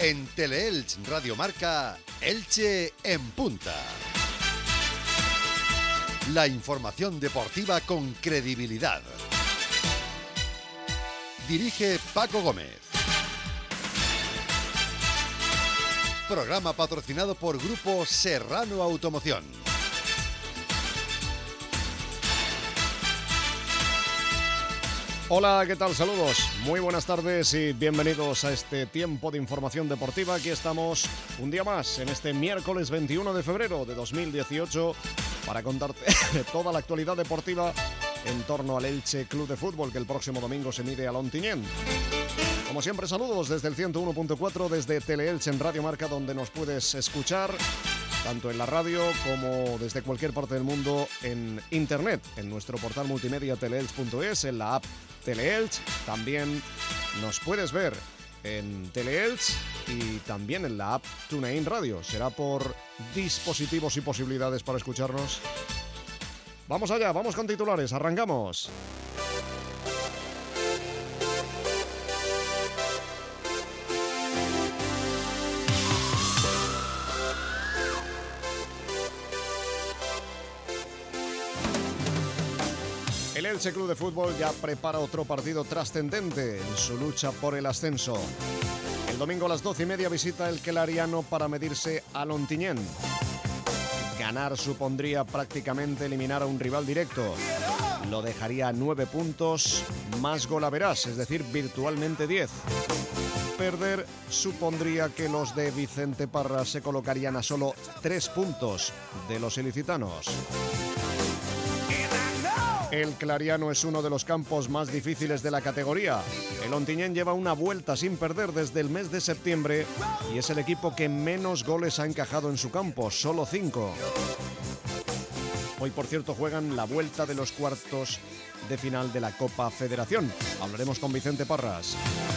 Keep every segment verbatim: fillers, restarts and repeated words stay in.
En Teleelch Radio Marca, Elche en punta. La información deportiva con credibilidad. Dirige Paco Gómez. Programa patrocinado por Grupo Serrano Automoción. Hola, ¿qué tal? Saludos, muy buenas tardes y bienvenidos a este tiempo de información deportiva. Aquí estamos un día más en este miércoles veintiuno de febrero de dos mil dieciocho para contarte toda la actualidad deportiva en torno al Elche Club de Fútbol, que el próximo domingo se mide a Ontinyent. Como siempre, saludos desde el ciento uno punto cuatro, desde Teleelch en Radio Marca, donde nos puedes escuchar tanto en la radio como desde cualquier parte del mundo en internet, en nuestro portal multimedia teleelch punto es, en la app Teleelch. También nos puedes ver en Teleelch y también en la app TuneIn Radio. Será por dispositivos y posibilidades para escucharnos. Vamos allá, vamos con titulares, arrancamos. El Elche Club de Fútbol ya prepara otro partido trascendente en su lucha por el ascenso. El domingo a las doce y media visita el Clariano para medirse al Ontinyent. Ganar supondría prácticamente eliminar a un rival directo. Lo dejaría a nueve puntos más golaverás, es decir, virtualmente diez. Perder supondría que los de Vicente Parra se colocarían a solo tres puntos de los ilicitanos. El Clariano es uno de los campos más difíciles de la categoría. El Ontinyent lleva una vuelta sin perder desde el mes de septiembre y es el equipo que menos goles ha encajado en su campo, solo cinco. Hoy, por cierto, juegan la vuelta de los cuartos de final de la Copa Federación. Hablaremos con Vicente Parras.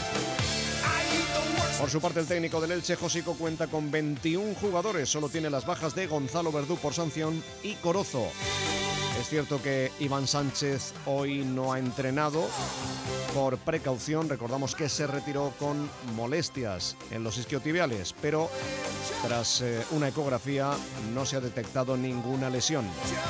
Por su parte, el técnico del Elche, Josico, cuenta con veintiún jugadores. Solo tiene las bajas de Gonzalo Verdú por sanción y Corozo. Es cierto que Iván Sánchez hoy no ha entrenado por precaución. Recordamos que se retiró con molestias en los isquiotibiales, pero tras eh, una ecografía no se ha detectado ninguna lesión.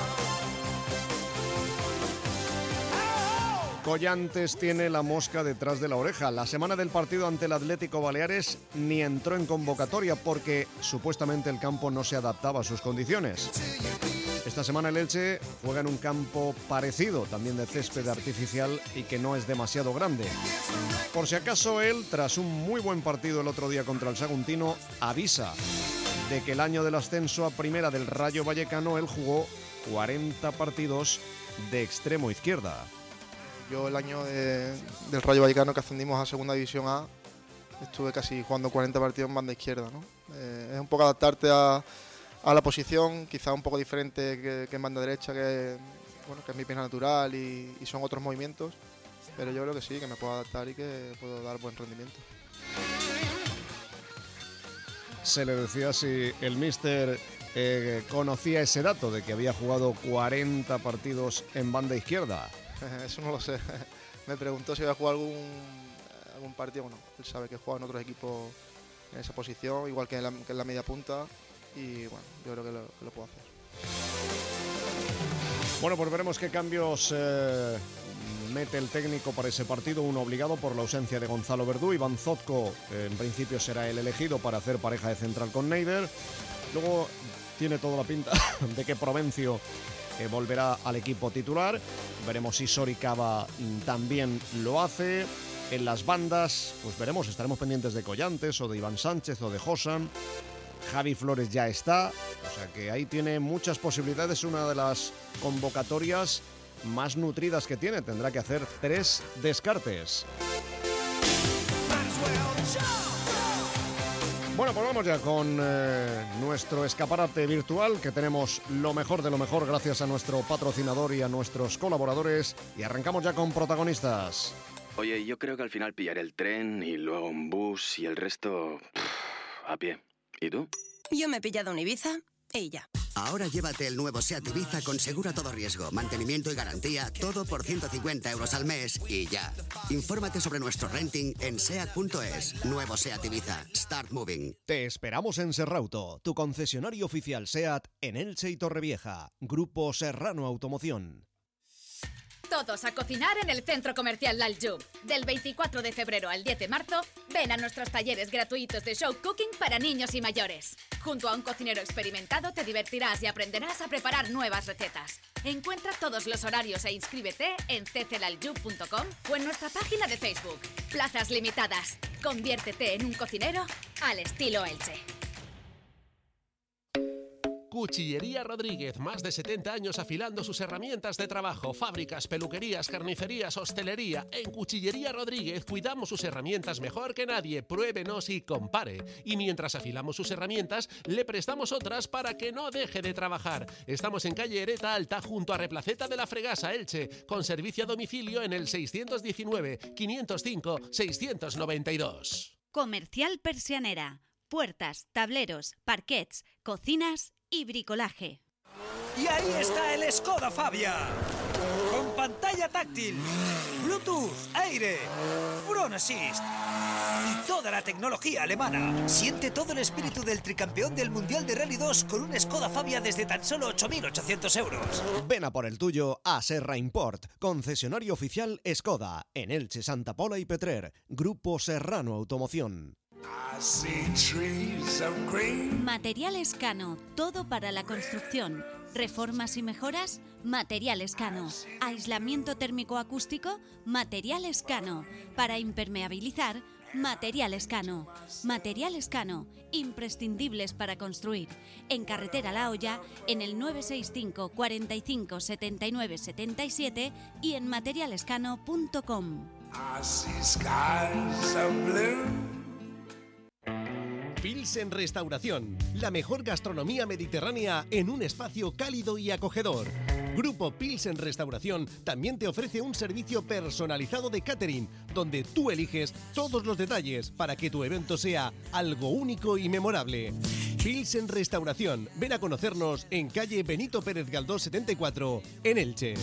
Collantes tiene la mosca detrás de la oreja. La semana del partido ante el Atlético Baleares ni entró en convocatoria porque supuestamente el campo no se adaptaba a sus condiciones. Esta semana el Elche juega en un campo parecido, también de césped artificial y que no es demasiado grande. Por si acaso él, tras un muy buen partido el otro día contra el Saguntino, avisa de que el año del ascenso a primera del Rayo Vallecano él jugó cuarenta partidos de extremo izquierda. Yo el año de, del Rayo Vallecano que ascendimos a Segunda División A estuve casi jugando cuarenta partidos en banda izquierda, ¿no? Eh, es un poco adaptarte a a la posición, quizá un poco diferente que, que en banda derecha, que, bueno, que es mi pierna natural y, y son otros movimientos, pero yo creo que sí, que me puedo adaptar y que puedo dar buen rendimiento. Se le decía si el míster eh, conocía ese dato de que había jugado cuarenta partidos en banda izquierda. Eso no lo sé. Me preguntó si había jugado algún, algún partido. Bueno, él sabe que juega en otros equipos en esa posición, igual que en la, que en la media punta. Y bueno, yo creo que lo, que lo puedo hacer. Bueno, pues veremos qué cambios eh, mete el técnico para ese partido. Uno obligado por la ausencia de Gonzalo Verdú. Iván Zotko, eh, en principio, será el elegido para hacer pareja de central con Neider. Luego tiene toda la pinta de que Provencio eh, volverá al equipo titular. Veremos si Soricaba también lo hace. En las bandas, pues veremos, estaremos pendientes de Collantes o de Iván Sánchez o de Josan. Javi Flores ya está, o sea que ahí tiene muchas posibilidades, una de las convocatorias más nutridas que tiene. Tendrá que hacer tres descartes. Bueno, pues vamos ya con eh, nuestro escaparate virtual, que tenemos lo mejor de lo mejor gracias a nuestro patrocinador y a nuestros colaboradores, y arrancamos ya con protagonistas. Oye, yo creo que al final pillaré el tren y luego un bus y el resto pff, a pie. ¿Y tú? Yo me he pillado un Ibiza y ya. Ahora llévate el nuevo SEAT Ibiza con seguro a todo riesgo, mantenimiento y garantía, todo por ciento cincuenta euros al mes y ya. Infórmate sobre nuestro renting en seat punto es. Nuevo SEAT Ibiza. Start moving. Te esperamos en Serrauto, tu concesionario oficial SEAT en Elche y Torrevieja. Grupo Serrano Automoción. Todos a cocinar en el Centro Comercial L'Aljub. Del veinticuatro de febrero al diez de marzo, ven a nuestros talleres gratuitos de show cooking para niños y mayores. Junto a un cocinero experimentado te divertirás y aprenderás a preparar nuevas recetas. Encuentra todos los horarios e inscríbete en c c laljub punto com o en nuestra página de Facebook. Plazas limitadas. Conviértete en un cocinero al estilo Elche. Cuchillería Rodríguez, más de setenta años afilando sus herramientas de trabajo, fábricas, peluquerías, carnicerías, hostelería. En Cuchillería Rodríguez cuidamos sus herramientas mejor que nadie. Pruébenos y compare. Y mientras afilamos sus herramientas, le prestamos otras para que no deje de trabajar. Estamos en calle Ereta Alta, junto a Replaceta de la Fregasa, Elche, con servicio a domicilio en el seiscientos diecinueve, quinientos cinco, seiscientos noventa y dos. Comercial Persianera. Puertas, tableros, parquets, cocinas y bricolaje. Y ahí está el Skoda Fabia, con pantalla táctil, Bluetooth, aire, Front Assist y toda la tecnología alemana. Siente todo el espíritu del tricampeón del Mundial de Rally dos con un Skoda Fabia desde tan solo ocho mil ochocientos euros. Ven a por el tuyo a Serra Import, concesionario oficial Skoda, en Elche, Santa Pola y Petrer. Grupo Serrano Automoción. Materiales Cano, todo para la construcción. Reformas y mejoras, Materiales Cano. Aislamiento térmico acústico, Materiales Cano. Para impermeabilizar, Materiales Cano. Materiales Cano, imprescindibles para construir. En Carretera La Hoya, en el nueve seis cinco, cuarenta y cinco, setenta y nueve, setenta y siete y en materialescano punto com. Pilsen Restauración, la mejor gastronomía mediterránea en un espacio cálido y acogedor. Grupo Pilsen Restauración también te ofrece un servicio personalizado de catering, donde tú eliges todos los detalles para que tu evento sea algo único y memorable. Pilsen Restauración, ven a conocernos en calle Benito Pérez Galdós setenta y cuatro, en Elche.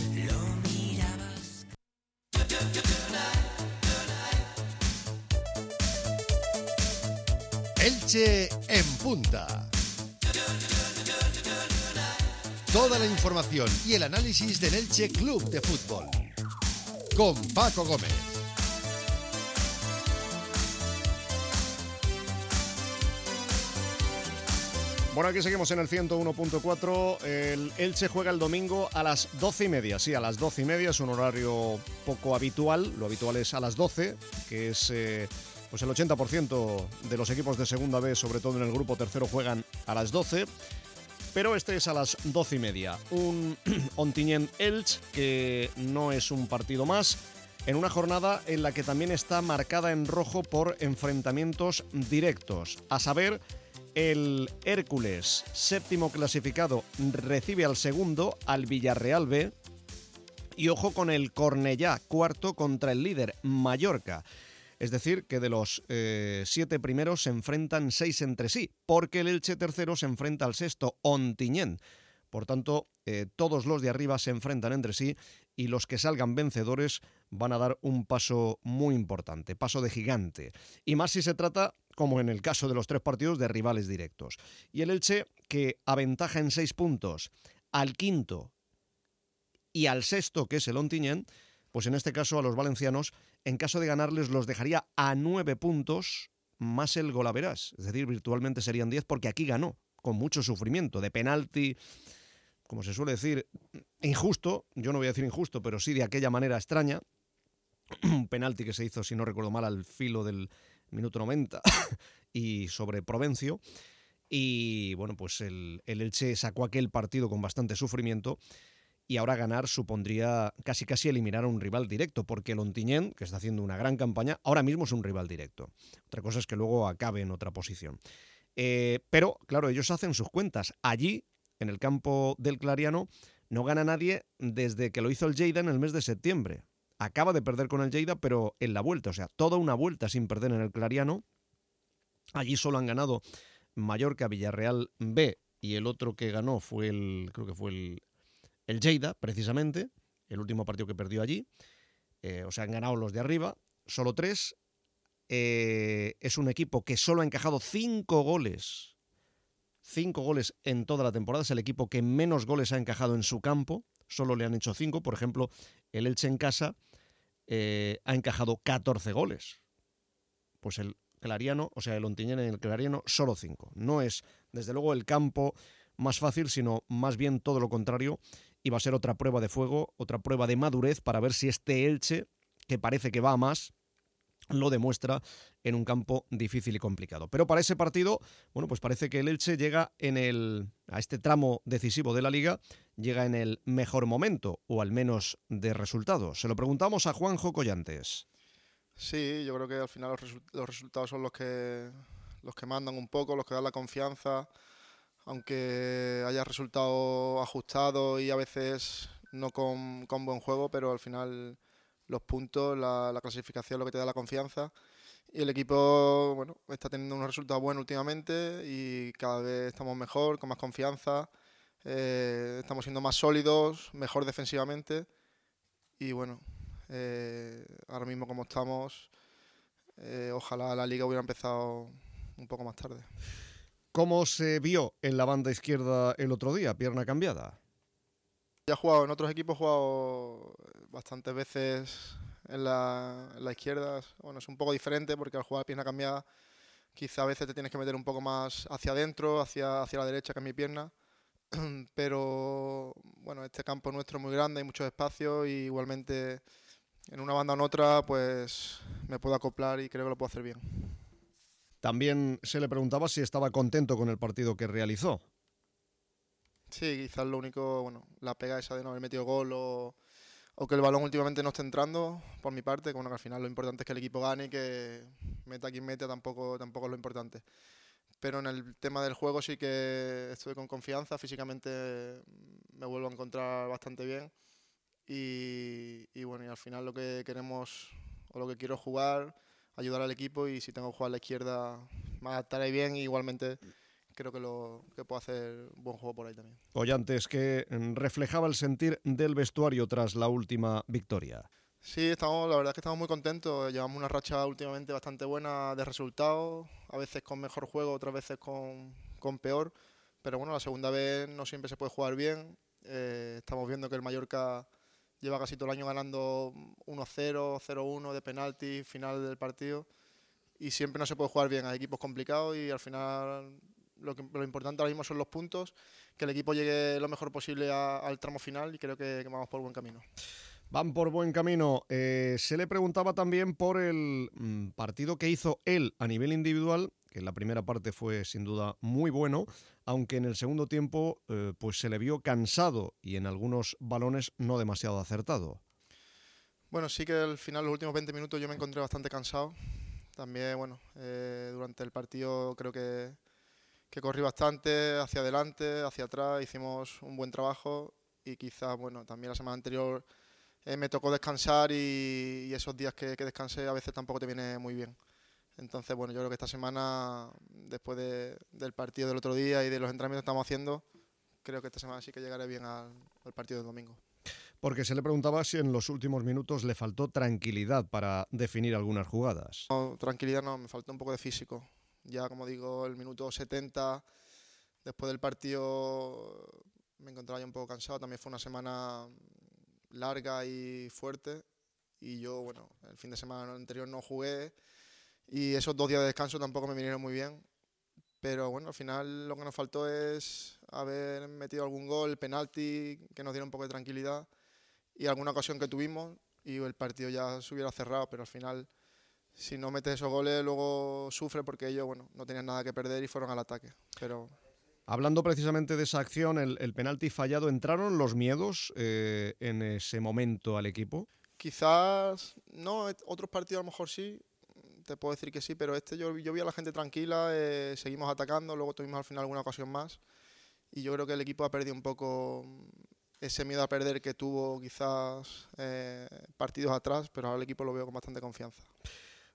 Elche en punta. Toda la información y el análisis del Elche Club de Fútbol. Con Paco Gómez. Bueno, aquí seguimos en el ciento uno punto cuatro. El Elche juega el domingo a las doce y media. Sí, a las doce y media es un horario poco habitual. Lo habitual es a las doce, que es... Eh, Pues el ochenta por ciento de los equipos de Segunda B, sobre todo en el grupo tercero, juegan a las doce. Pero este es a las doce y media. Un Ontinyent-Elche que no es un partido más, en una jornada en la que también está marcada en rojo por enfrentamientos directos. A saber, el Hércules, séptimo clasificado, recibe al segundo, al Villarreal B. Y ojo con el Cornellá, cuarto, contra el líder, Mallorca. Es decir, que de los eh, siete primeros se enfrentan seis entre sí, porque el Elche tercero se enfrenta al sexto, Ontinyent. Por tanto, eh, todos los de arriba se enfrentan entre sí y los que salgan vencedores van a dar un paso muy importante, paso de gigante. Y más si se trata, como en el caso de los tres partidos, de rivales directos. Y el Elche, que aventaja en seis puntos al quinto y al sexto, que es el Ontinyent, pues en este caso a los valencianos, en caso de ganarles, los dejaría a nueve puntos más el golaverás. Es decir, virtualmente serían diez, porque aquí ganó, con mucho sufrimiento, de penalti, como se suele decir, injusto. Yo no voy a decir injusto, pero sí de aquella manera extraña. Un penalti que se hizo, si no recuerdo mal, al filo del minuto noventa y sobre Provencio. Y bueno, pues el, el Elche sacó aquel partido con bastante sufrimiento. Y ahora ganar supondría casi casi eliminar a un rival directo, porque el Ontinyent, que está haciendo una gran campaña, ahora mismo es un rival directo. Otra cosa es que luego acabe en otra posición. Eh, pero, claro, ellos hacen sus cuentas. Allí, en el campo del Clariano, no gana nadie desde que lo hizo el Lleida en el mes de septiembre. Acaba de perder con el Lleida, pero en la vuelta, o sea, toda una vuelta sin perder en el Clariano. Allí solo han ganado Mallorca, Villarreal B y el otro que ganó fue el, creo que fue el, el Lleida, precisamente, el último partido que perdió allí. Eh, o sea, han ganado los de arriba, solo tres. Eh, es un equipo que solo ha encajado cinco goles. Cinco goles en toda la temporada. Es el equipo que menos goles ha encajado en su campo. Solo le han hecho cinco. Por ejemplo, el Elche en casa eh, ha encajado catorce goles. Pues el Clariano, o sea, el Ontinyent en el Clariano, solo cinco. No es, desde luego, el campo más fácil, sino más bien todo lo contrario. Y va a ser otra prueba de fuego, otra prueba de madurez para ver si este Elche, que parece que va a más, lo demuestra en un campo difícil y complicado. Pero para ese partido, bueno, pues parece que el Elche llega en el, a este tramo decisivo de la Liga, llega en el mejor momento, o al menos de resultados. Se lo preguntamos a Juanjo Collantes. Sí, yo creo que al final los, resu- los resultados son los que, los que mandan un poco, los que dan la confianza, aunque haya resultados ajustados y a veces no con, con buen juego, pero al final los puntos, la, la clasificación es lo que te da la confianza. Y el equipo, bueno, está teniendo unos resultados buenos últimamente y cada vez estamos mejor, con más confianza, eh, estamos siendo más sólidos, mejor defensivamente y bueno, eh, ahora mismo como estamos, eh, ojalá la liga hubiera empezado un poco más tarde. ¿Cómo se vio en la banda izquierda el otro día? Pierna cambiada. Ya he jugado en otros equipos, he jugado bastantes veces en la, en la izquierda. Bueno, es un poco diferente porque al jugar pierna cambiada quizá a veces te tienes que meter un poco más hacia adentro, hacia, hacia la derecha, que es mi pierna. Pero bueno, este campo nuestro es muy grande, hay muchos espacios y igualmente en una banda o en otra pues me puedo acoplar y creo que lo puedo hacer bien. También se le preguntaba si estaba contento con el partido que realizó. Sí, quizás lo único, bueno, la pega esa de no haber metido gol o, o que el balón últimamente no esté entrando, por mi parte, que, bueno, que al final lo importante es que el equipo gane y que meta quien meta, tampoco, tampoco es lo importante. Pero en el tema del juego sí que estoy con confianza, físicamente me vuelvo a encontrar bastante bien y, y bueno, y al final lo que queremos o lo que quiero es jugar, ayudar al equipo y si tengo que jugar a la izquierda me adaptaré bien y igualmente creo que, lo, que puedo hacer buen juego por ahí también. Collantes, que reflejaba el sentir del vestuario tras la última victoria. Sí, estamos, la verdad es que estamos muy contentos. Llevamos una racha últimamente bastante buena de resultados, a veces con mejor juego, otras veces con, con peor. Pero bueno, la segunda vez no siempre se puede jugar bien. Eh, estamos viendo que el Mallorca lleva casi todo el año ganando uno cero, cero uno de penalti, final del partido. Y siempre no se puede jugar bien. Hay equipos complicados y al final lo, que, lo importante ahora mismo son los puntos, que el equipo llegue lo mejor posible a, al tramo final y creo que, que vamos por buen camino. Van por buen camino. Eh, se le preguntaba también por el mm, partido que hizo él a nivel individual, que en la primera parte fue sin duda muy bueno, aunque en el segundo tiempo eh, pues se le vio cansado y en algunos balones no demasiado acertado. Bueno, sí que al final, los últimos veinte minutos yo me encontré bastante cansado. También, bueno, eh, durante el partido creo que, que corrí bastante hacia adelante, hacia atrás, hicimos un buen trabajo y quizás, bueno, también la semana anterior Eh, me tocó descansar y, y esos días que, que descansé a veces tampoco te viene muy bien. Entonces, bueno, yo creo que esta semana, después de, del partido del otro día y de los entrenamientos que estamos haciendo, creo que esta semana sí que llegaré bien al, al partido del domingo. Porque se le preguntaba si en los últimos minutos le faltó tranquilidad para definir algunas jugadas. No, tranquilidad no, me faltó un poco de físico. Ya, como digo, el minuto setenta, después del partido, me encontraba ya un poco cansado. También fue una semana larga y fuerte y yo, bueno, el fin de semana anterior no jugué y esos dos días de descanso tampoco me vinieron muy bien, pero bueno, al final lo que nos faltó es haber metido algún gol, penalti, que nos diera un poco de tranquilidad y alguna ocasión que tuvimos y el partido ya se hubiera cerrado, pero al final si no metes esos goles luego sufre porque ellos, bueno, no tenían nada que perder y fueron al ataque, pero... Hablando precisamente de esa acción, el, el penalti fallado, ¿entraron los miedos eh, en ese momento al equipo? Quizás no, otros partidos a lo mejor sí, te puedo decir que sí, pero este yo, yo vi a la gente tranquila, eh, seguimos atacando, luego tuvimos al final alguna ocasión más y yo creo que el equipo ha perdido un poco ese miedo a perder que tuvo quizás eh, partidos atrás, pero ahora el equipo lo veo con bastante confianza.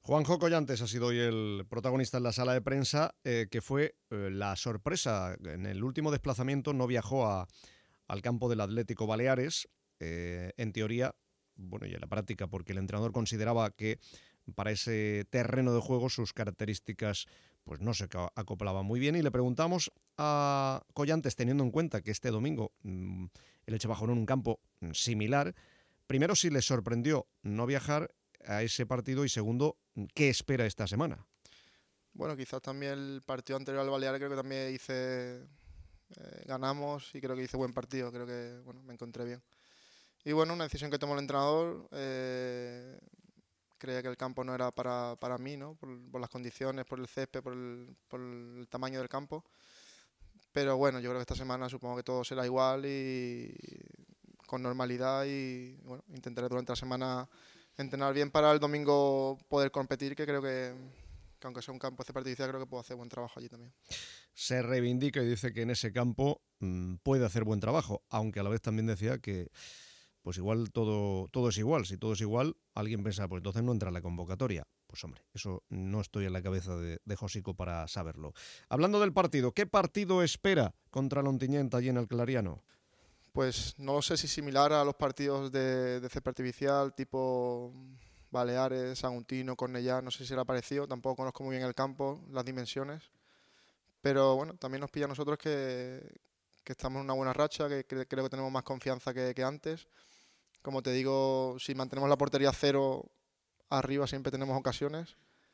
Juanjo Collantes ha sido hoy el protagonista en la sala de prensa, eh, que fue eh, la sorpresa. En el último desplazamiento no viajó a, al campo del Atlético Baleares, eh, en teoría, bueno, y en la práctica, porque el entrenador consideraba que para ese terreno de juego sus características pues no se acoplaban muy bien, y le preguntamos a Collantes, teniendo en cuenta que este domingo mmm, el Elche bajó en un campo similar, primero si le sorprendió no viajar a ese partido y segundo, ¿qué espera esta semana? Bueno, quizás también el partido anterior al Baleares creo que también hice, eh, ganamos y creo que hice buen partido, creo que bueno, me encontré bien. Y bueno, una decisión que tomó el entrenador, eh, creía que el campo no era para, para mí, ¿no? Por, por las condiciones, por el césped, por el, por el tamaño del campo. Pero bueno, yo creo que esta semana supongo que todo será igual y, y con normalidad y bueno, intentaré durante la semana entrenar bien para el domingo poder competir, que creo que, que aunque sea un campo de artificial, creo que puedo hacer buen trabajo allí también. Se reivindica y dice que en ese campo mmm, puede hacer buen trabajo, aunque a la vez también decía que pues igual todo, todo es igual. Si todo es igual, alguien piensa, pues entonces no entra en la convocatoria. Pues hombre, eso no estoy en la cabeza de, de Josico para saberlo. Hablando del partido, ¿qué partido espera contra el Ontinyent allí en el Clariano? Pues no lo sé si similar a los partidos de, de césped artificial, tipo Baleares, Saguntino, Cornellá, no sé si será parecido, tampoco conozco muy bien el campo, las dimensiones. Pero bueno, también nos pilla a nosotros que, que estamos en una buena racha, que, que creo que tenemos más confianza que, que antes. Como te digo, si mantenemos la portería cero arriba siempre tenemos ocasiones.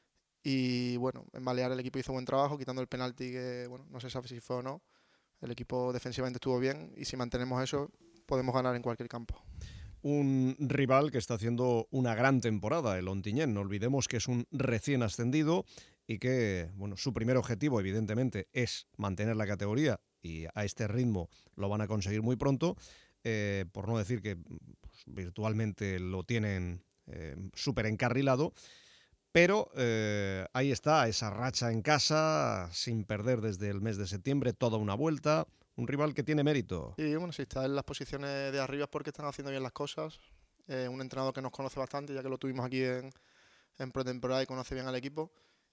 Y bueno, en Baleares el equipo hizo buen trabajo, quitando el penalti que bueno, no se sabe si fue o no. El equipo defensivamente estuvo bien y si mantenemos eso podemos ganar en cualquier campo. Un rival que está haciendo una gran temporada, el Ontinyent. No olvidemos que es un recién ascendido y que bueno, su primer objetivo evidentemente es mantener la categoría y a este ritmo lo van a conseguir muy pronto. Eh, por no decir que pues, virtualmente lo tienen eh, súper encarrilado, pero eh, ahí está, esa racha en casa, sin perder desde el mes de septiembre, toda una vuelta, un rival que tiene mérito. Y bueno, si está en las posiciones de arriba es porque están haciendo bien las cosas, eh, un entrenador que nos conoce bastante, ya que lo tuvimos aquí en, en pretemporada y conoce bien al equipo,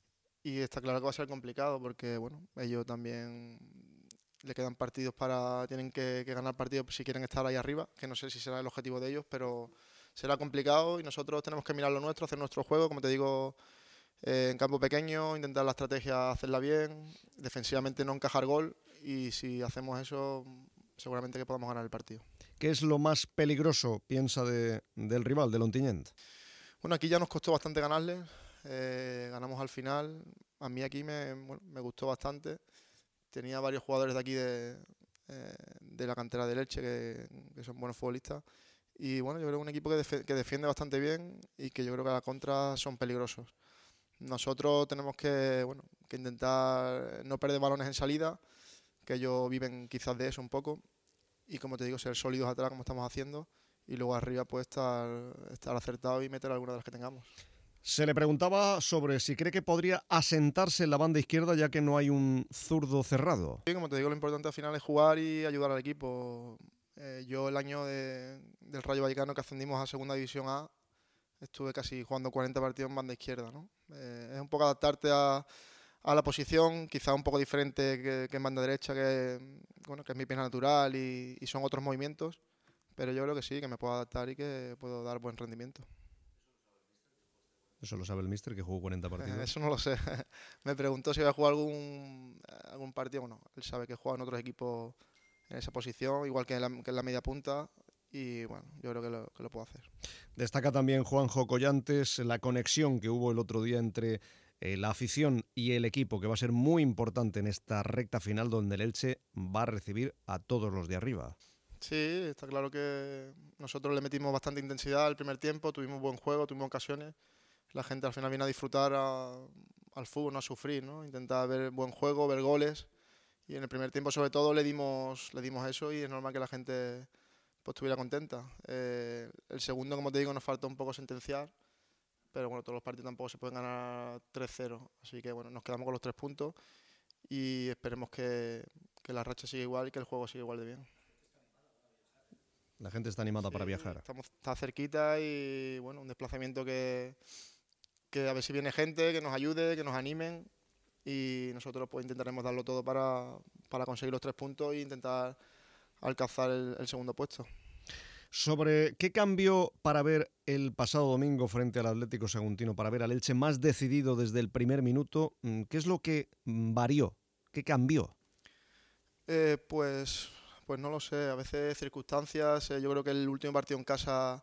y está claro que va a ser complicado porque bueno, ellos también le quedan partidos para, tienen que, que ganar partidos si quieren estar ahí arriba, que no sé si será el objetivo de ellos, pero será complicado y nosotros tenemos que mirar lo nuestro, hacer nuestro juego, como te digo, eh, en campo pequeño, intentar la estrategia hacerla bien, defensivamente no encajar gol y si hacemos eso seguramente que podamos ganar el partido. ¿Qué es lo más peligroso, piensa, de, del rival, del Ontinyent? Bueno, aquí ya nos costó bastante ganarle, eh, ganamos al final, a mí aquí me, bueno, me gustó bastante. Tenía varios jugadores de aquí de, eh, de la cantera del Elche que, que son buenos futbolistas. Y bueno, yo creo que es un equipo que, def que defiende bastante bien y que yo creo que a la contra son peligrosos. Nosotros tenemos que, bueno, que intentar no perder balones en salida, que ellos viven quizás de eso un poco. Y como te digo, ser sólidos atrás como estamos haciendo. Y luego arriba pues estar, estar acertados y meter alguna de las que tengamos. Se le preguntaba sobre si cree que podría asentarse en la banda izquierda ya que no hay un zurdo cerrado. Sí, como te digo, lo importante al final es jugar y ayudar al equipo. Eh, yo el año de, del Rayo Vallecano que ascendimos a Segunda División A estuve casi jugando cuarenta partidos en banda izquierda, ¿no? Eh, es un poco adaptarte a, a la posición, quizá un poco diferente que, que en banda derecha, que, bueno, que es mi pierna natural y, y son otros movimientos, pero yo creo que sí, que me puedo adaptar y que puedo dar buen rendimiento. Eso lo sabe el míster, que jugó cuarenta partidos. Eh, eso no lo sé. Me preguntó si había jugado algún, algún partido. Bueno, él sabe que juega en otros equipos en esa posición, igual que en la, que en la media punta. Y bueno, yo creo que lo, que lo puedo hacer. Destaca también Juanjo Collantes la conexión que hubo el otro día entre eh, la afición y el equipo, que va a ser muy importante en esta recta final donde el Elche va a recibir a todos los de arriba. Sí, está claro que nosotros le metimos bastante intensidad al primer tiempo, tuvimos buen juego, tuvimos ocasiones. La gente al final viene a disfrutar a, al fútbol, no a sufrir, ¿no? Intentar ver buen juego, ver goles. Y en el primer tiempo, sobre todo, le dimos, le dimos eso y es normal que la gente pues, estuviera contenta. Eh, el segundo, como te digo, nos faltó un poco sentenciar. Pero bueno, todos los partidos tampoco se pueden ganar tres cero. Así que bueno, nos quedamos con los tres puntos y esperemos que, que la racha siga igual y que el juego siga igual de bien. La gente está animada sí, para viajar. Estamos, está cerquita y bueno, un desplazamiento que... que a ver si viene gente, que nos ayude, que nos animen y nosotros pues intentaremos darlo todo para, para conseguir los tres puntos e intentar alcanzar el, el segundo puesto. Sobre qué cambió para ver el pasado domingo frente al Atlético Saguntino, para ver al Elche más decidido desde el primer minuto, ¿qué es lo que varió? ¿Qué cambió? Eh, pues, pues no lo sé, a veces circunstancias, eh, yo creo que el último partido en casa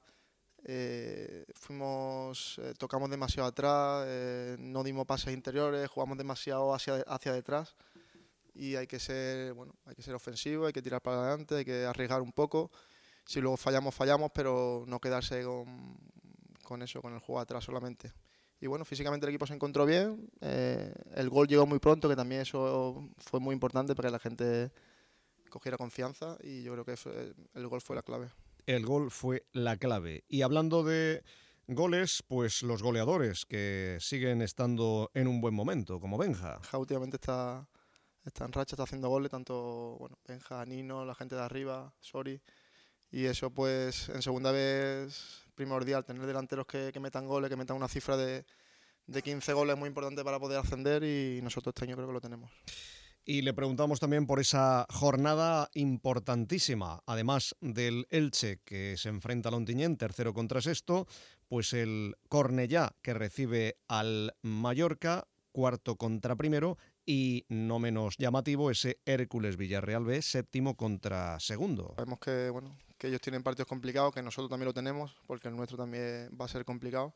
eh, fuimos, eh, tocamos demasiado atrás, eh, no dimos pases interiores, jugamos demasiado hacia, hacia detrás y hay que ser, bueno, hay que ser ofensivo, hay que tirar para adelante, hay que arriesgar un poco. Si luego fallamos, fallamos, pero no quedarse con, con eso, con el juego atrás solamente. Y bueno, físicamente el equipo se encontró bien, eh, el gol llegó muy pronto, que también eso fue muy importante para que la gente cogiera confianza y yo creo que fue, el gol fue la clave. El gol fue la clave. Y hablando de goles, pues los goleadores que siguen estando en un buen momento, como Benja. Benja últimamente está, está en racha, está haciendo goles, tanto bueno, Benja, Nino, la gente de arriba, Sori. Y eso pues en segunda vez primordial, tener delanteros que, que metan goles, que metan una cifra de, de quince goles es muy importante para poder ascender y nosotros este año creo que lo tenemos. Y le preguntamos también por esa jornada importantísima, además del Elche que se enfrenta al Ontinyent, tercero contra sexto, pues el Cornellá que recibe al Mallorca, cuarto contra primero, y no menos llamativo ese Hércules Villarreal B, séptimo contra segundo. Sabemos que bueno que ellos tienen partidos complicados, que nosotros también lo tenemos, porque el nuestro también va a ser complicado,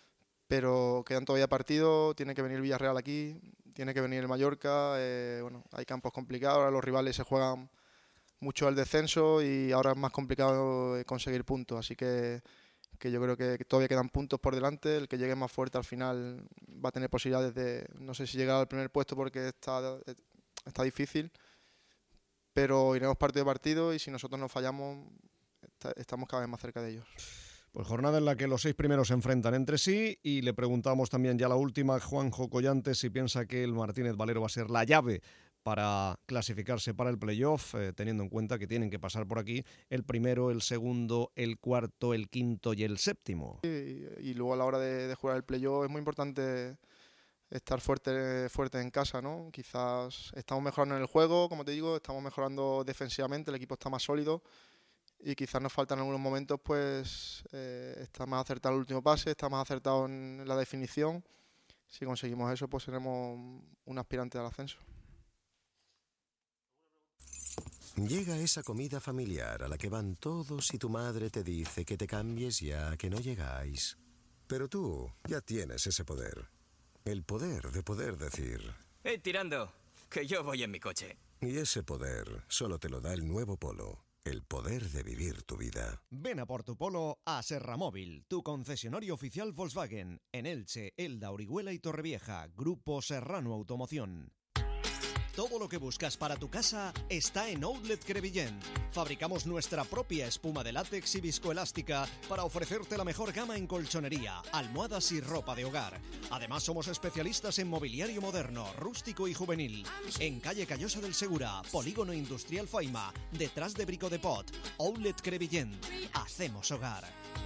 pero quedan todavía partidos, tiene que venir el Villarreal aquí, tiene que venir el Mallorca, eh, bueno, hay campos complicados, ahora los rivales se juegan mucho el descenso y ahora es más complicado conseguir puntos, así que, que yo creo que todavía quedan puntos por delante, el que llegue más fuerte al final va a tener posibilidades de, no sé si llegar al primer puesto porque está, está difícil, pero iremos partido a partido y si nosotros no fallamos estamos cada vez más cerca de ellos. Pues jornada en la que los seis primeros se enfrentan entre sí y le preguntamos también ya la última, Juanjo Collante, si piensa que el Martínez Valero va a ser la llave para clasificarse para el playoff, eh, teniendo en cuenta que tienen que pasar por aquí el primero, el segundo, el cuarto, el quinto y el séptimo. Y, y luego a la hora de, de jugar el playoff es muy importante estar fuerte, fuerte en casa, ¿no? Quizás estamos mejorando en el juego, como te digo, estamos mejorando defensivamente, el equipo está más sólido y quizás nos faltan en algunos momentos, pues eh, está más acertado el último pase, está más acertado en la definición. Si conseguimos eso, pues seremos un aspirante al ascenso. Llega esa comida familiar a la que van todos y tu madre te dice que te cambies ya, que no llegáis. Pero tú ya tienes ese poder. El poder de poder decir... ¡Eh, tirando! Que yo voy en mi coche. Y ese poder solo te lo da el nuevo Polo. El poder de vivir tu vida. Ven a por tu Polo a Serramóvil, tu concesionario oficial Volkswagen. En Elche, Elda, Orihuela y Torrevieja. Grupo Serrano Automoción. Todo lo que buscas para tu casa está en Outlet Crevillent. Fabricamos nuestra propia espuma de látex y viscoelástica para ofrecerte la mejor gama en colchonería, almohadas y ropa de hogar. Además somos especialistas en mobiliario moderno, rústico y juvenil. En calle Callosa del Segura, Polígono Industrial Faima, detrás de Brico de Pot. Outlet Crevillent. Hacemos hogar.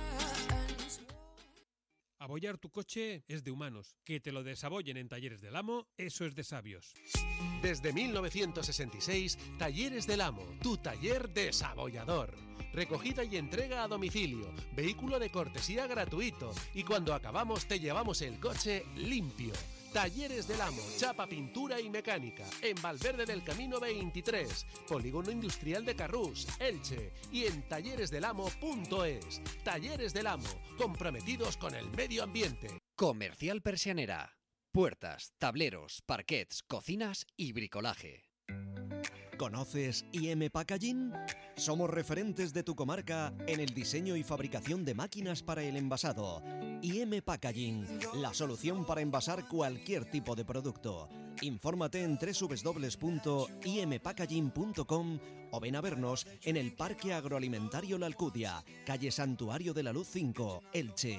Abollar tu coche es de humanos. Que te lo desabollen en Talleres del Amo, eso es de sabios. Desde mil novecientos sesenta y seis, Talleres del Amo, tu taller desabollador. Recogida y entrega a domicilio, vehículo de cortesía gratuito y cuando acabamos te llevamos el coche limpio. Talleres del Amo, chapa, pintura y mecánica, en Valverde del Camino veintitrés, Polígono Industrial de Carrús, Elche, y en talleres del amo punto es. Talleres del Amo, comprometidos con el medio ambiente. Comercial Persianera. Puertas, tableros, parquets, cocinas y bricolaje. ¿Conoces I M Packaging? Somos referentes de tu comarca en el diseño y fabricación de máquinas para el envasado. I M Packaging, la solución para envasar cualquier tipo de producto. Infórmate en doble u doble u doble u punto i m packaging punto com o ven a vernos en el Parque Agroalimentario La Alcudia, calle Santuario de la Luz cinco, Elche.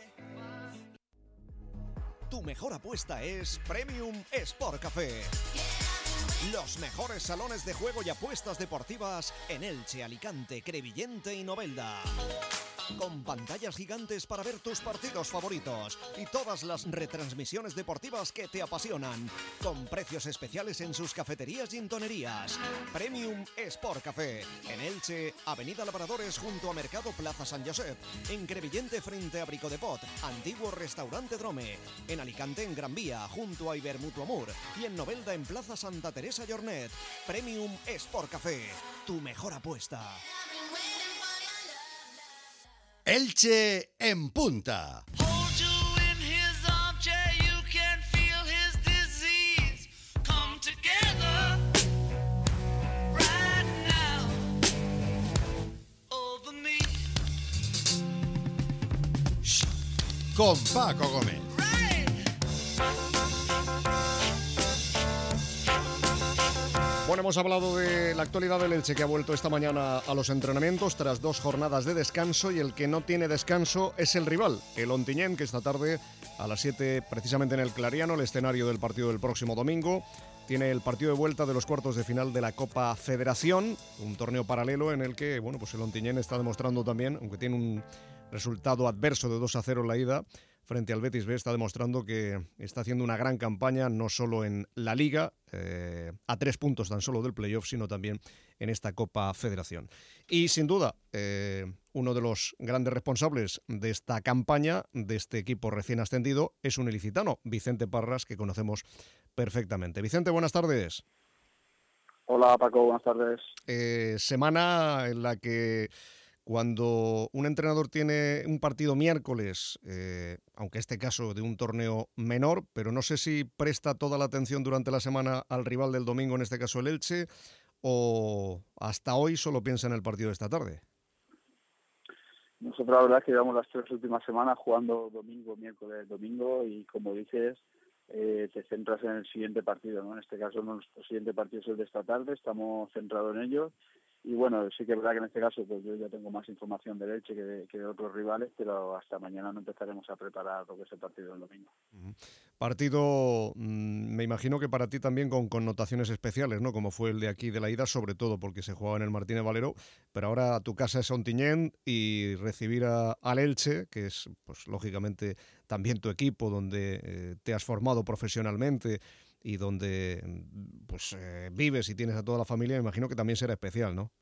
Tu mejor apuesta es Premium Sport Café. Los mejores salones de juego y apuestas deportivas en Elche, Alicante, Crevillente y Novelda. con pantallas gigantes para ver tus partidos favoritos y todas las retransmisiones deportivas que te apasionan, con precios especiales en sus cafeterías y intonerías. Premium Sport Café, en Elche, Avenida Labradores junto a Mercado Plaza San Josep, en Crevillente frente a Brico de Pot, antiguo restaurante Drome, en Alicante en Gran Vía junto a Ibermutuo Amur y en Novelda en Plaza Santa Teresa Jornet. Premium Sport Café, tu mejor apuesta. Elche en punta. Con Paco Gómez. Bueno, hemos hablado de la actualidad del Elche, que ha vuelto esta mañana a los entrenamientos tras dos jornadas de descanso, y el que no tiene descanso es el rival, el Ontinyent, que esta tarde a las siete, precisamente en el Clariano, el escenario del partido del próximo domingo, tiene el partido de vuelta de los cuartos de final de la Copa Federación, un torneo paralelo en el que, bueno, pues el Ontinyent está demostrando también, aunque tiene un resultado adverso de dos a cero en la ida frente al Betis B, está demostrando que está haciendo una gran campaña no solo en la Liga, eh, a tres puntos tan solo del playoff, sino también en esta Copa Federación. Y sin duda, eh, uno de los grandes responsables de esta campaña, de este equipo recién ascendido, es un ilicitano, Vicente Parras, que conocemos perfectamente. Vicente, buenas tardes. Hola Paco, buenas tardes. Eh, semana en la que, cuando un entrenador tiene un partido miércoles, eh, aunque este caso de un torneo menor, pero no sé si presta toda la atención durante la semana al rival del domingo, en este caso el Elche, o hasta hoy solo piensa en el partido de esta tarde. Nosotros la verdad es que llevamos las tres últimas semanas jugando domingo, miércoles, domingo, y como dices, eh, te centras en el siguiente partido, ¿no? En este caso nuestro siguiente partido es el de esta tarde, estamos centrados en ello. Y bueno, sí que es verdad que en este caso pues yo ya tengo más información de Elche que de, que de otros rivales, pero hasta mañana no empezaremos a preparar lo que es el partido del domingo. Uh-huh. Partido, mmm, me imagino que para ti también con connotaciones especiales, ¿no? Como fue el de aquí de la ida, sobre todo porque se jugaba en el Martínez Valero, pero ahora tu casa es Ontinyent y recibir a, al Elche, que es pues lógicamente también tu equipo, donde eh, te has formado profesionalmente y donde pues eh, vives y tienes a toda la familia, me imagino que también será especial, ¿no?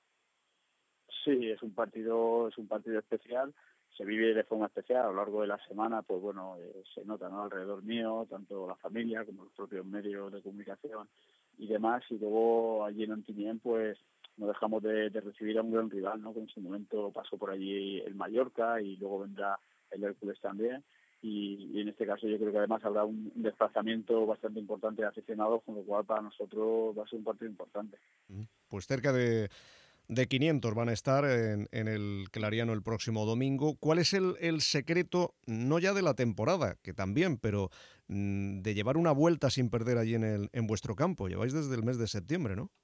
Sí, es un partido, es un partido especial, se vive de forma especial a lo largo de la semana, pues bueno, eh, se nota, ¿no? Alrededor mío, tanto la familia como los propios medios de comunicación y demás, y luego allí en Ontinyent, pues no dejamos de, de recibir a un gran rival, ¿no? Que en su momento pasó por allí el Mallorca y luego vendrá el Hércules también. Y, y en este caso yo creo que además habrá un desplazamiento bastante importante de aficionados, con lo cual para nosotros va a ser un partido importante. Pues cerca de, de quinientos van a estar en, en el Clariano el próximo domingo. ¿Cuál es el, el secreto, no ya de la temporada, que también, pero mmm, de llevar una vuelta sin perder allí en, el, en vuestro campo? Lleváis desde el mes de septiembre, ¿no?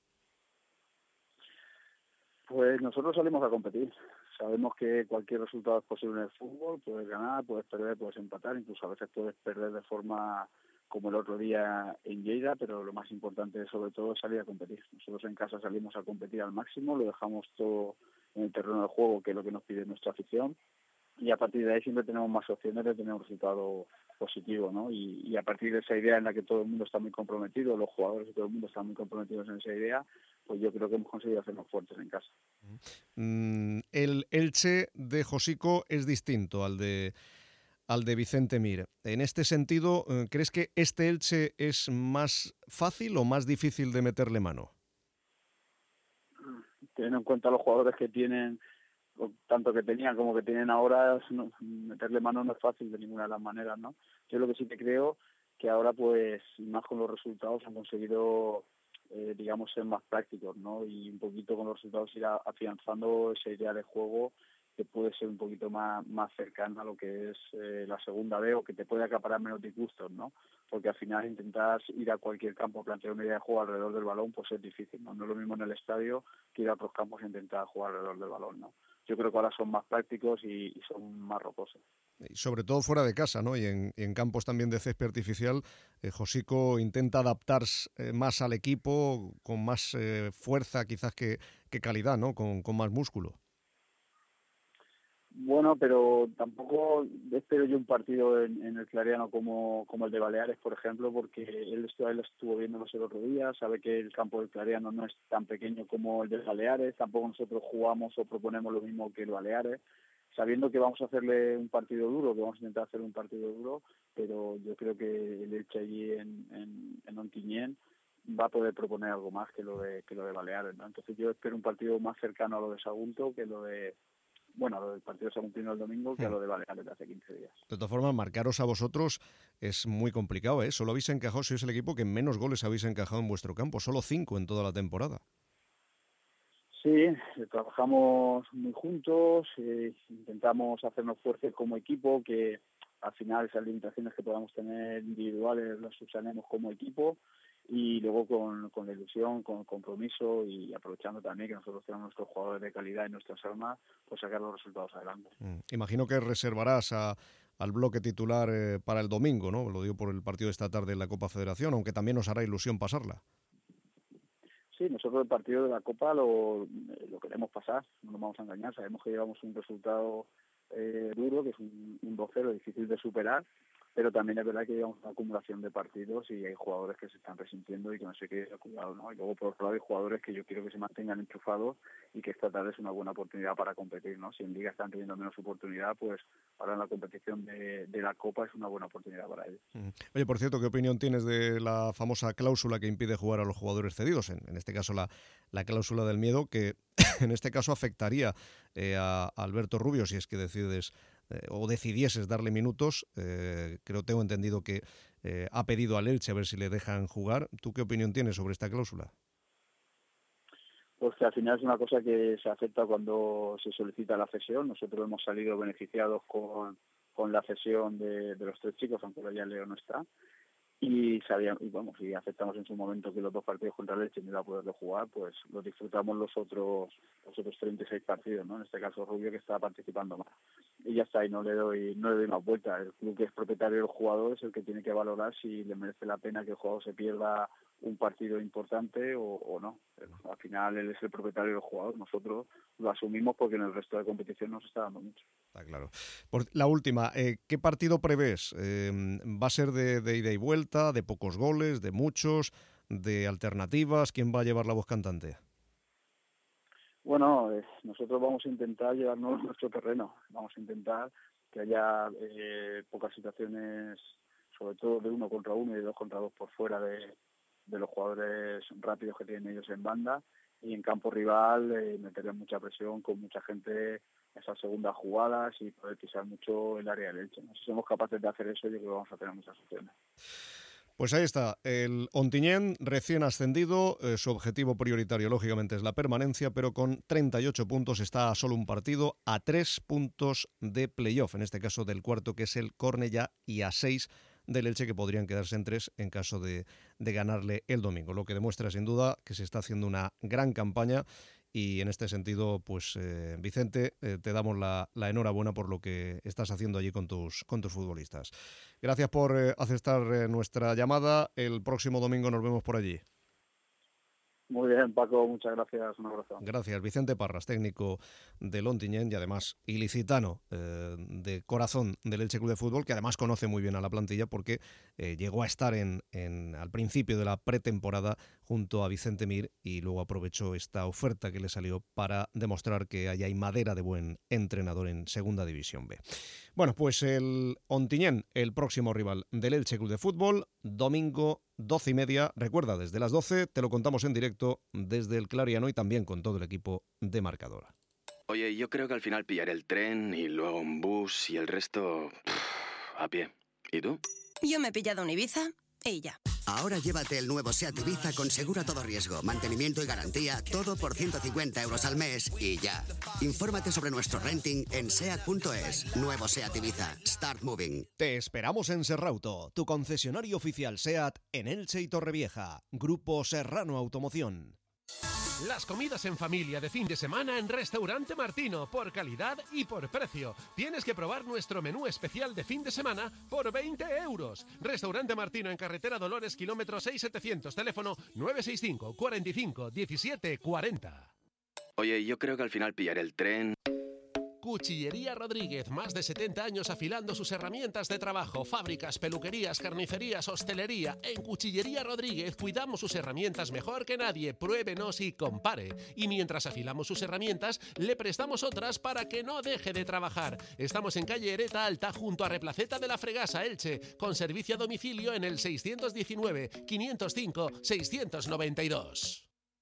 Pues nosotros salimos a competir. Sabemos que cualquier resultado es posible en el fútbol, puedes ganar, puedes perder, puedes empatar, incluso a veces puedes perder de forma como el otro día en Lleida, pero lo más importante sobre todo es salir a competir. Nosotros en casa salimos a competir al máximo, lo dejamos todo en el terreno del juego, que es lo que nos pide nuestra afición, y a partir de ahí siempre tenemos más opciones de tener un resultado positivo, ¿no? Y, y a partir de esa idea en la que todo el mundo está muy comprometido, los jugadores y todo el mundo están muy comprometidos en esa idea, pues yo creo que hemos conseguido hacernos fuertes en casa. Mm, el Elche de Josico es distinto al de al de Vicente Mir. En este sentido, ¿crees que este Elche es más fácil o más difícil de meterle mano? Teniendo en cuenta los jugadores que tienen, tanto que tenían como que tienen ahora, no, meterle mano no es fácil de ninguna de las maneras, ¿no? Yo lo que sí que creo que ahora, pues, más con los resultados han conseguido, eh, digamos, ser más prácticos, ¿no? Y un poquito con los resultados ir afianzando esa idea de juego que puede ser un poquito más, más cercana a lo que es eh, la segunda B, o que te puede acaparar menos disgustos, ¿no? Porque al final intentar ir a cualquier campo a plantear una idea de juego alrededor del balón, pues es difícil, ¿no? No es lo mismo en el estadio que ir a otros campos e intentar jugar alrededor del balón, ¿no? Yo creo que ahora son más prácticos y, y son más rocosos. Y sobre todo fuera de casa, ¿no? Y en, y en campos también de césped artificial, eh, Josico intenta adaptarse eh, más al equipo, con más eh, fuerza quizás que, que calidad, ¿no? Con, con más músculo. Bueno, pero tampoco espero yo un partido en, en el Clariano como, como el de Baleares, por ejemplo, porque él estuvo, él estuvo viéndonos el otro día, sabe que el campo del Clariano no es tan pequeño como el de Baleares, tampoco nosotros jugamos o proponemos lo mismo que el Baleares, sabiendo que vamos a hacerle un partido duro, que vamos a intentar hacer un partido duro, pero yo creo que el Elche allí en, en, en Ontinyent va a poder proponer algo más que lo de que lo de Baleares, ¿no? Entonces yo espero un partido más cercano a lo de Sagunto que lo de Bueno, lo del partido saguntino el domingo que a lo de Baleares de hace quince días. De todas formas, marcaros a vosotros es muy complicado, ¿eh? Solo habéis encajado, sois el equipo que menos goles habéis encajado en vuestro campo, solo cinco en toda la temporada. Sí, trabajamos muy juntos, eh, intentamos hacernos fuertes como equipo, que al final esas limitaciones que podamos tener individuales las subsanemos como equipo, y luego con, con la ilusión, con el compromiso y aprovechando también que nosotros tenemos nuestros jugadores de calidad y nuestras armas, pues sacar los resultados adelante. Mm. Imagino que reservarás a, al bloque titular eh, para el domingo, ¿no? Lo digo por el partido de esta tarde en la Copa Federación, aunque también os hará ilusión pasarla. Sí, nosotros el partido de la Copa lo, lo queremos pasar, no nos vamos a engañar, sabemos que llevamos un resultado eh, duro, que es un, un dos cero difícil de superar, pero también es verdad que llevamos una acumulación de partidos y hay jugadores que se están resintiendo y que no sé qué cuidado, ¿no? Y luego por otro lado hay jugadores que yo quiero que se mantengan enchufados y que esta tarde es una buena oportunidad para competir, ¿no? Si en Liga están teniendo menos oportunidad, pues ahora en la competición de, de la Copa es una buena oportunidad para ellos. Oye, por cierto, ¿qué opinión tienes de la famosa cláusula que impide jugar a los jugadores cedidos? En, en este caso la, la cláusula del miedo, que en este caso afectaría eh, a, a Alberto Rubio si es que decides eh, o decidieses darle minutos. Eh, creo, tengo entendido que eh, ha pedido al Elche a ver si le dejan jugar. ¿Tú qué opinión tienes sobre esta cláusula? Pues que al final es una cosa que se acepta cuando se solicita la cesión. Nosotros hemos salido beneficiados con, con la cesión de, de los tres chicos, aunque ya Leo no está. Y sabíamos, y vamos, y aceptamos en su momento que los dos partidos contra el Elche no iba a poderlo jugar, pues los disfrutamos los otros los otros treinta y seis partidos, ¿no? En este caso Rubio, que está participando más. Y ya está, y no le doy no le doy más vuelta. El club que es propietario del jugador es el que tiene que valorar si le merece la pena que el jugador se pierda un partido importante o, o no. Pero al final él es el propietario del jugador, nosotros lo asumimos porque en el resto de competición nos está dando mucho. Está claro. Por la última, eh, ¿qué partido prevés? Eh, ¿Va a ser de, de ida y vuelta, de pocos goles, de muchos, de alternativas? ¿Quién va a llevar la voz cantante? Bueno, eh, nosotros vamos a intentar llevarnos nuestro terreno, vamos a intentar que haya eh, pocas situaciones, sobre todo de uno contra uno y de dos contra dos por fuera de, de los jugadores rápidos que tienen ellos en banda, y en campo rival eh, meterle mucha presión con mucha gente, esas segundas jugadas y poder pisar mucho el área del Elche, ¿no? Si somos capaces de hacer eso, yo creo que vamos a tener muchas opciones. Pues ahí está, el Ontinyent recién ascendido, eh, su objetivo prioritario lógicamente es la permanencia, pero con treinta y ocho puntos está a solo un partido, a tres puntos de playoff, en este caso del cuarto que es el Cornellá, y a seis del Elche, que podrían quedarse en tres en caso de, de ganarle el domingo, lo que demuestra sin duda que se está haciendo una gran campaña. Y en este sentido, pues eh, Vicente, eh, te damos la, la enhorabuena por lo que estás haciendo allí con tus, con tus futbolistas. Gracias por eh, aceptar eh, nuestra llamada. El próximo domingo nos vemos por allí. Muy bien, Paco, muchas gracias, un abrazo. Gracias, Vicente Parras, técnico del Ontinyent y además ilicitano eh, de corazón del Elche Club de Fútbol, que además conoce muy bien a la plantilla porque eh, llegó a estar en, en, al principio de la pretemporada junto a Vicente Mir y luego aprovechó esta oferta que le salió para demostrar que ahí hay madera de buen entrenador en Segunda División B. Bueno, pues el Ontinyent, el próximo rival del Elche Club de Fútbol, domingo doce y media, recuerda, desde las doce, te lo contamos en directo desde el Clariano y también con todo el equipo de Marcadora. Oye, yo creo que al final pillaré el tren y luego un bus y el resto pff, a pie. ¿Y tú? Yo me he pillado un Ibiza y ya. Ahora llévate el nuevo SEAT Ibiza con seguro a todo riesgo, mantenimiento y garantía, todo por ciento cincuenta euros al mes y ya. Infórmate sobre nuestro renting en seat punto es. Nuevo SEAT Ibiza. Start moving. Te esperamos en Serrauto, tu concesionario oficial SEAT en Elche y Torrevieja. Grupo Serrano Automoción. Las comidas en familia de fin de semana en Restaurante Martino, por calidad y por precio. Tienes que probar nuestro menú especial de fin de semana por veinte euros. Restaurante Martino en Carretera Dolores, kilómetro seis mil setecientos, teléfono nueve seis cinco, cuarenta y cinco, diecisiete cuarenta. Oye, yo creo que al final pillaré el tren. Cuchillería Rodríguez, más de setenta años afilando sus herramientas de trabajo, fábricas, peluquerías, carnicerías, hostelería. En Cuchillería Rodríguez cuidamos sus herramientas mejor que nadie. Pruébenos y compare. Y mientras afilamos sus herramientas, le prestamos otras para que no deje de trabajar. Estamos en calle Ereta Alta, junto a Replaceta de la Fregasa, Elche, con servicio a domicilio en el seiscientos diecinueve, quinientos cinco, seiscientos noventa y dos.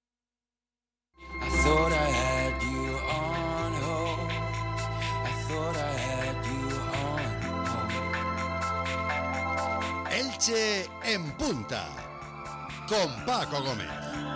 I thought I had you on hold. I thought I had you on hold. Elche en punta, con Paco Gómez.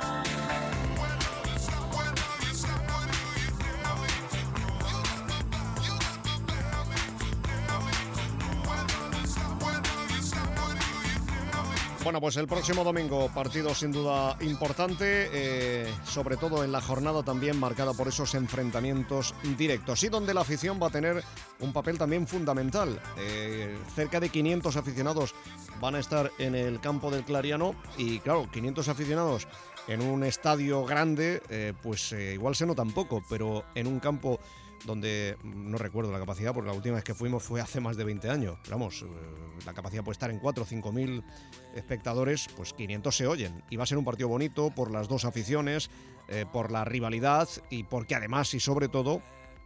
Bueno, pues el próximo domingo partido sin duda importante, eh, sobre todo en la jornada también marcada por esos enfrentamientos directos y donde la afición va a tener un papel también fundamental. Eh, cerca de quinientos aficionados van a estar en el campo del Clariano y claro, quinientos aficionados en un estadio grande, eh, pues eh, igual se nota un poco, pero en un campo donde no recuerdo la capacidad, porque la última vez que fuimos fue hace más de veinte años. Pero vamos, la capacidad puede estar en cuatro o cinco mil espectadores, pues quinientos se oyen. Y va a ser un partido bonito por las dos aficiones, eh, por la rivalidad y porque además y sobre todo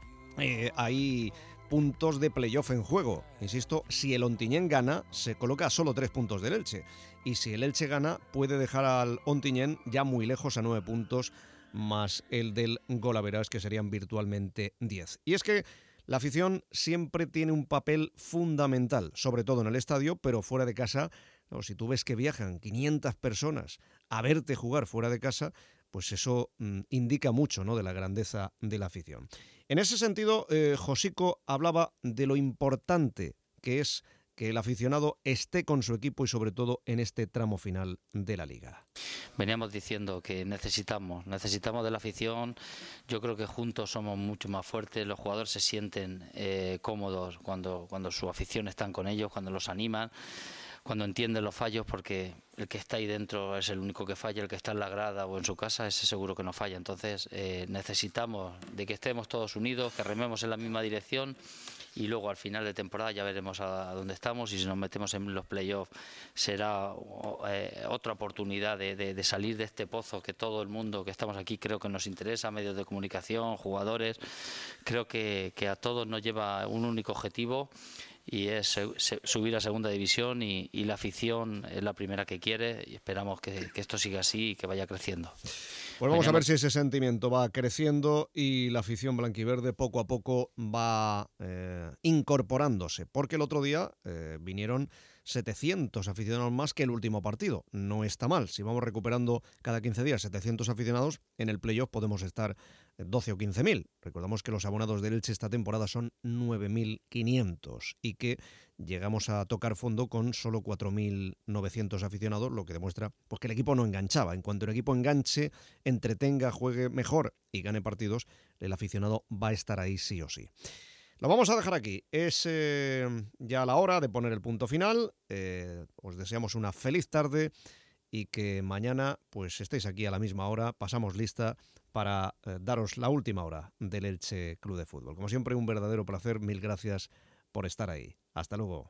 eh, hay puntos de playoff en juego. Insisto, si el Ontinyent gana, se coloca a solo tres puntos del Elche. Y si el Elche gana, puede dejar al Ontinyent ya muy lejos a nueve puntos, más el del Golaveras, que serían virtualmente diez. Y es que la afición siempre tiene un papel fundamental, sobre todo en el estadio, pero fuera de casa, no, si tú ves que viajan quinientas personas a verte jugar fuera de casa, pues eso mmm, indica mucho, ¿no?, de la grandeza de la afición. En ese sentido, eh, Josico hablaba de lo importante que es que el aficionado esté con su equipo y sobre todo en este tramo final de la Liga. Veníamos diciendo que necesitamos, necesitamos de la afición. Yo creo que juntos somos mucho más fuertes. Los jugadores se sienten eh, cómodos cuando, cuando su afición están con ellos, cuando los animan, cuando entienden los fallos, porque el que está ahí dentro es el único que falla, el que está en la grada o en su casa, ese seguro que no falla. Entonces eh, necesitamos de que estemos todos unidos, que rememos en la misma dirección. Y luego al final de temporada ya veremos a dónde estamos y si nos metemos en los playoffs será eh, otra oportunidad de, de, de salir de este pozo que todo el mundo que estamos aquí creo que nos interesa, medios de comunicación, jugadores. Creo que, que a todos nos lleva un único objetivo y es se, se, subir a segunda división y, y la afición es la primera que quiere y esperamos que, que esto siga así y que vaya creciendo. Pues vamos a ver si ese sentimiento va creciendo y la afición blanquiverde poco a poco va eh, incorporándose, porque el otro día eh, vinieron setecientos aficionados más que el último partido. No está mal, si vamos recuperando cada quince días setecientos aficionados, en el playoff podemos estar doce o quince mil. Recordamos que los abonados del Elche esta temporada son nueve mil quinientos y que llegamos a tocar fondo con solo cuatro mil novecientos aficionados, lo que demuestra pues, que el equipo no enganchaba. En cuanto el equipo enganche, entretenga, juegue mejor y gane partidos, el aficionado va a estar ahí sí o sí. Lo vamos a dejar aquí. Es eh, ya la hora de poner el punto final. Eh, os deseamos una feliz tarde y que mañana pues estéis aquí a la misma hora. Pasamos lista para eh, daros la última hora del Elche Club de Fútbol. Como siempre, un verdadero placer. Mil gracias por estar ahí. Hasta luego.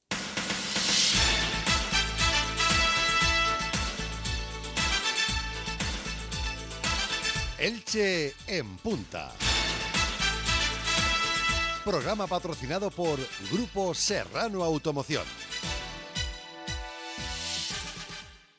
Elche en punta. Programa patrocinado por Grupo Serrano Automoción.